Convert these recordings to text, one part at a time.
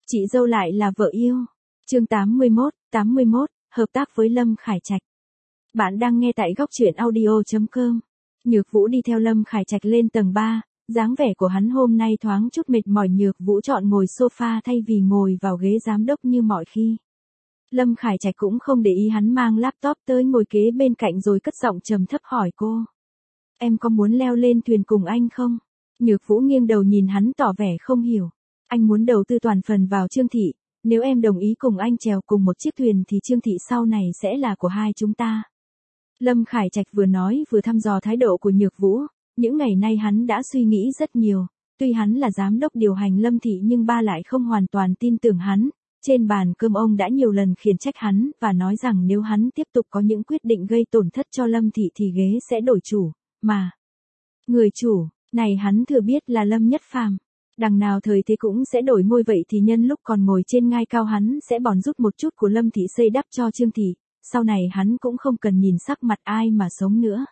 Chị dâu lại là vợ yêu. Chương 81, hợp tác với Lâm Khải Trạch. Bạn đang nghe tại góc truyện audio.com. Nhược Vũ đi theo Lâm Khải Trạch lên tầng 3, dáng vẻ của hắn hôm nay thoáng chút mệt mỏi. Nhược Vũ chọn ngồi sofa thay vì ngồi vào ghế giám đốc như mọi khi. Lâm Khải Trạch cũng không để ý hắn mang laptop tới ngồi kế bên cạnh rồi cất giọng trầm thấp hỏi cô. Em có muốn leo lên thuyền cùng anh không? Nhược Vũ nghiêng đầu nhìn hắn tỏ vẻ không hiểu. Anh muốn đầu tư toàn phần vào Trương Thị, nếu em đồng ý cùng anh chèo cùng một chiếc thuyền thì Trương Thị sau này sẽ là của hai chúng ta. Lâm Khải Trạch vừa nói vừa thăm dò thái độ của Nhược Vũ, những ngày nay hắn đã suy nghĩ rất nhiều, tuy hắn là giám đốc điều hành Lâm Thị nhưng ba lại không hoàn toàn tin tưởng hắn, trên bàn cơm ông đã nhiều lần khiển trách hắn và nói rằng nếu hắn tiếp tục có những quyết định gây tổn thất cho Lâm Thị thì ghế sẽ đổi chủ, mà người chủ này hắn thừa biết là Lâm Nhất Phàm. Đằng nào thời thế cũng sẽ đổi ngôi, vậy thì nhân lúc còn ngồi trên ngai cao hắn sẽ bòn rút một chút của Lâm Thị xây đắp cho Trương Thị, sau này hắn cũng không cần nhìn sắc mặt ai mà sống nữa.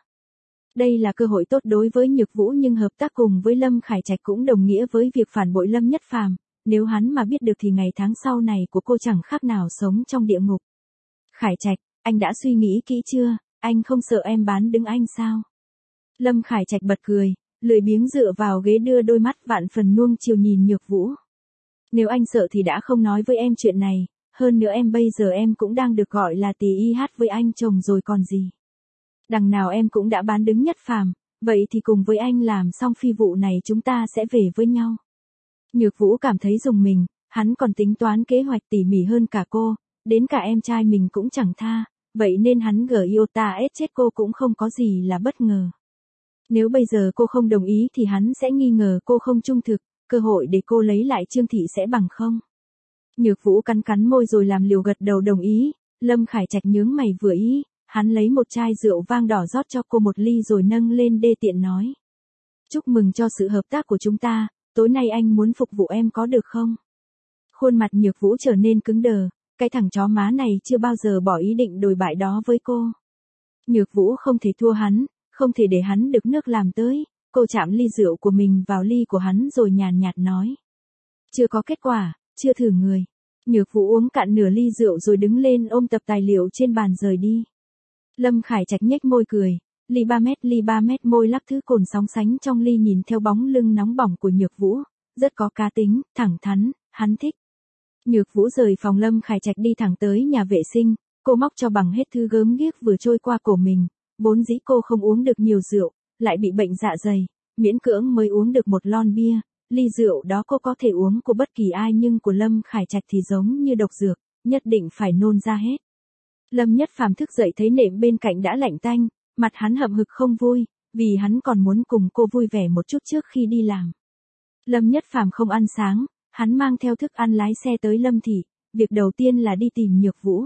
Đây là cơ hội tốt đối với Nhược Vũ, nhưng hợp tác cùng với Lâm Khải Trạch cũng đồng nghĩa với việc phản bội Lâm Nhất Phàm, nếu hắn mà biết được thì ngày tháng sau này của cô chẳng khác nào sống trong địa ngục. Khải Trạch, anh đã suy nghĩ kỹ chưa, anh không sợ em bán đứng anh sao? Lâm Khải Trạch bật cười, lười biếng dựa vào ghế đưa đôi mắt vạn phần nuông chiều nhìn Nhược Vũ. Nếu anh sợ thì đã không nói với em chuyện này, hơn nữa em bây giờ em cũng đang được gọi là tỳ y hát với anh chồng rồi còn gì. Đằng nào em cũng đã bán đứng Nhất Phàm, vậy thì cùng với anh làm xong phi vụ này chúng ta sẽ về với nhau. Nhược Vũ cảm thấy rùng mình, hắn còn tính toán kế hoạch tỉ mỉ hơn cả cô, đến cả em trai mình cũng chẳng tha, vậy nên hắn iota chết cô cũng không có gì là bất ngờ. Nếu bây giờ cô không đồng ý thì hắn sẽ nghi ngờ cô không trung thực, cơ hội để cô lấy lại Trương Thị sẽ bằng không. Nhược Vũ cắn cắn môi rồi làm liều gật đầu đồng ý. Lâm Khải Trạch nhướng mày vừa ý, hắn lấy một chai rượu vang đỏ rót cho cô một ly rồi nâng lên đê tiện nói. Chúc mừng cho sự hợp tác của chúng ta, tối nay anh muốn phục vụ em có được không? Khuôn mặt Nhược Vũ trở nên cứng đờ, cái thằng chó má này chưa bao giờ bỏ ý định đồi bại đó với cô. Nhược Vũ không thể thua hắn, không thể để hắn được nước làm tới, cô chạm ly rượu của mình vào ly của hắn rồi nhàn nhạt nói. Chưa có kết quả, chưa thử người. Nhược Vũ uống cạn nửa ly rượu rồi đứng lên ôm tập tài liệu trên bàn rời đi. Lâm Khải Trạch nhếch môi cười, ly 3 mét môi lắc thứ cồn sóng sánh trong ly nhìn theo bóng lưng nóng bỏng của Nhược Vũ, rất có cá tính, thẳng thắn, hắn thích. Nhược Vũ rời phòng Lâm Khải Trạch đi thẳng tới nhà vệ sinh, cô móc cho bằng hết thứ gớm ghiếc vừa trôi qua cổ mình. Vốn dĩ cô không uống được nhiều rượu, lại bị bệnh dạ dày, miễn cưỡng mới uống được một lon bia, ly rượu đó cô có thể uống của bất kỳ ai nhưng của Lâm Khải Trạch thì giống như độc dược, nhất định phải nôn ra hết. Lâm Nhất Phàm thức dậy thấy nệm bên cạnh đã lạnh tanh, mặt hắn hậm hực không vui, vì hắn còn muốn cùng cô vui vẻ một chút trước khi đi làm. Lâm Nhất Phàm không ăn sáng, hắn mang theo thức ăn lái xe tới Lâm Thị, việc đầu tiên là đi tìm Nhược Vũ.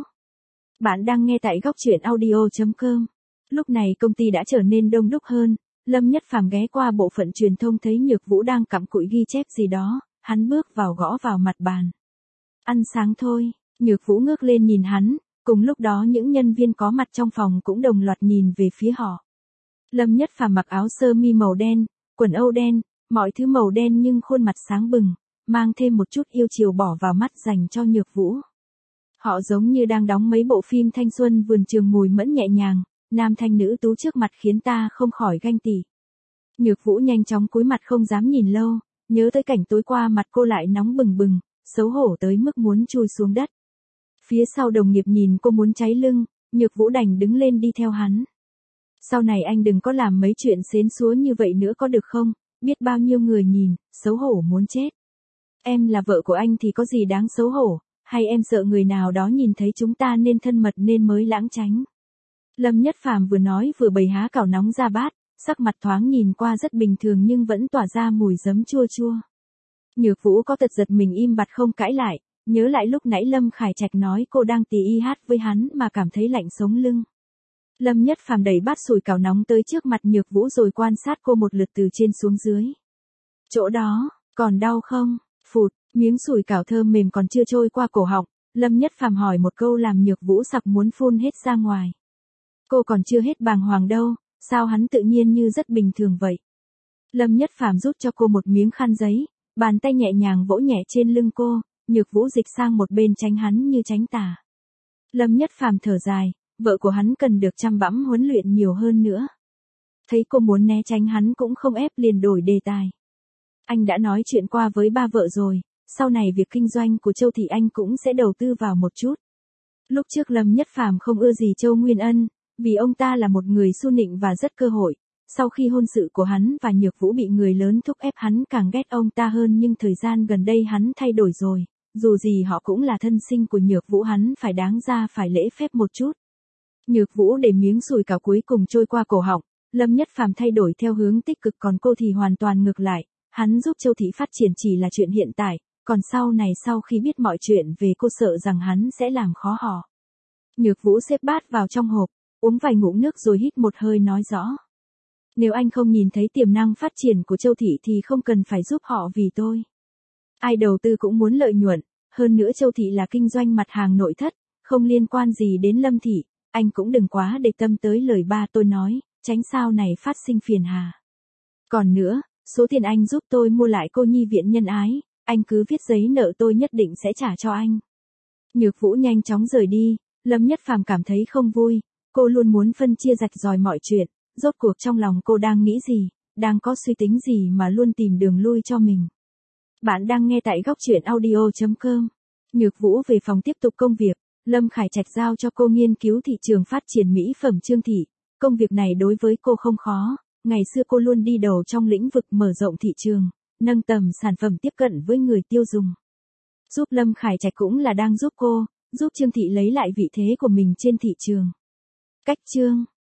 Bạn đang nghe tại góc truyện audio.com. Lúc này công ty đã trở nên đông đúc hơn, Lâm Nhất Phàm ghé qua bộ phận truyền thông thấy Nhược Vũ đang cặm cụi ghi chép gì đó, hắn bước vào gõ vào mặt bàn. Ăn sáng thôi, Nhược Vũ ngước lên nhìn hắn, cùng lúc đó những nhân viên có mặt trong phòng cũng đồng loạt nhìn về phía họ. Lâm Nhất Phàm mặc áo sơ mi màu đen, quần âu đen, mọi thứ màu đen nhưng khuôn mặt sáng bừng, mang thêm một chút yêu chiều bỏ vào mắt dành cho Nhược Vũ. Họ giống như đang đóng mấy bộ phim thanh xuân vườn trường mùi mẫn nhẹ nhàng. Nam thanh nữ tú trước mặt khiến ta không khỏi ganh tị. Nhược Vũ nhanh chóng cúi mặt không dám nhìn lâu, nhớ tới cảnh tối qua mặt cô lại nóng bừng bừng, xấu hổ tới mức muốn chui xuống đất. Phía sau đồng nghiệp nhìn cô muốn cháy lưng, Nhược Vũ đành đứng lên đi theo hắn. Sau này anh đừng có làm mấy chuyện xến xúa như vậy nữa có được không, biết bao nhiêu người nhìn, xấu hổ muốn chết. Em là vợ của anh thì có gì đáng xấu hổ, hay em sợ người nào đó nhìn thấy chúng ta nên thân mật nên mới lãng tránh. Lâm Nhất Phàm vừa nói vừa bày há cảo nóng ra bát, sắc mặt thoáng nhìn qua rất bình thường nhưng vẫn tỏa ra mùi giấm chua chua. Nhược Vũ có tật giật mình im bặt không cãi lại, nhớ lại lúc nãy Lâm Khải Trạch nói cô đang tì y hát với hắn mà cảm thấy lạnh sống lưng. Lâm Nhất Phàm đẩy bát sủi cảo nóng tới trước mặt Nhược Vũ rồi quan sát cô một lượt từ trên xuống dưới. Chỗ đó, còn đau không? Phụt, miếng sủi cảo thơm mềm còn chưa trôi qua cổ họng, Lâm Nhất Phàm hỏi một câu làm Nhược Vũ sặc muốn phun hết ra ngoài. Cô còn chưa hết bàng hoàng đâu, sao hắn tự nhiên như rất bình thường vậy? Lâm Nhất Phàm rút cho cô một miếng khăn giấy, bàn tay nhẹ nhàng vỗ nhẹ trên lưng cô, Nhược Vũ dịch sang một bên tránh hắn như tránh tà. Lâm Nhất Phàm thở dài, vợ của hắn cần được chăm bẵm huấn luyện nhiều hơn nữa. Thấy cô muốn né tránh hắn cũng không ép liền đổi đề tài. Anh đã nói chuyện qua với ba vợ rồi, sau này việc kinh doanh của Châu Thị anh cũng sẽ đầu tư vào một chút. Lúc trước Lâm Nhất Phàm không ưa gì Châu Nguyên Ân, vì ông ta là một người xu nịnh và rất cơ hội. Sau khi hôn sự của hắn và Nhược Vũ bị người lớn thúc ép hắn càng ghét ông ta hơn, nhưng thời gian gần đây hắn thay đổi rồi. Dù gì họ cũng là thân sinh của Nhược Vũ, hắn phải đáng ra phải lễ phép một chút. Nhược Vũ để miếng sùi cảo cuối cùng trôi qua cổ họng, Lâm Nhất Phàm thay đổi theo hướng tích cực, còn cô thì hoàn toàn ngược lại. Hắn giúp Châu Thị phát triển chỉ là chuyện hiện tại, còn sau này sau khi biết mọi chuyện về cô sợ rằng hắn sẽ làm khó họ. Nhược Vũ xếp bát vào trong hộp, uống vài ngụm nước rồi hít một hơi nói rõ. Nếu anh không nhìn thấy tiềm năng phát triển của Châu Thị thì không cần phải giúp họ vì tôi. Ai đầu tư cũng muốn lợi nhuận, hơn nữa Châu Thị là kinh doanh mặt hàng nội thất, không liên quan gì đến Lâm Thị, anh cũng đừng quá để tâm tới lời ba tôi nói, tránh sau này phát sinh phiền hà. Còn nữa, số tiền anh giúp tôi mua lại cô nhi viện nhân ái, anh cứ viết giấy nợ tôi nhất định sẽ trả cho anh. Nhược Vũ nhanh chóng rời đi, Lâm Nhất Phàm cảm thấy không vui, cô luôn muốn phân chia rạch ròi mọi chuyện, rốt cuộc trong lòng cô đang nghĩ gì, đang có suy tính gì mà luôn tìm đường lui cho mình. Bạn đang nghe tại góc truyện audio.com. Nhược Vũ về phòng tiếp tục công việc, Lâm Khải Trạch giao cho cô nghiên cứu thị trường phát triển mỹ phẩm Trương Thị. Công việc này đối với cô không khó, ngày xưa cô luôn đi đầu trong lĩnh vực mở rộng thị trường, nâng tầm sản phẩm tiếp cận với người tiêu dùng. Giúp Lâm Khải Trạch cũng là đang giúp cô, giúp Trương Thị lấy lại vị thế của mình trên thị trường. Cách chương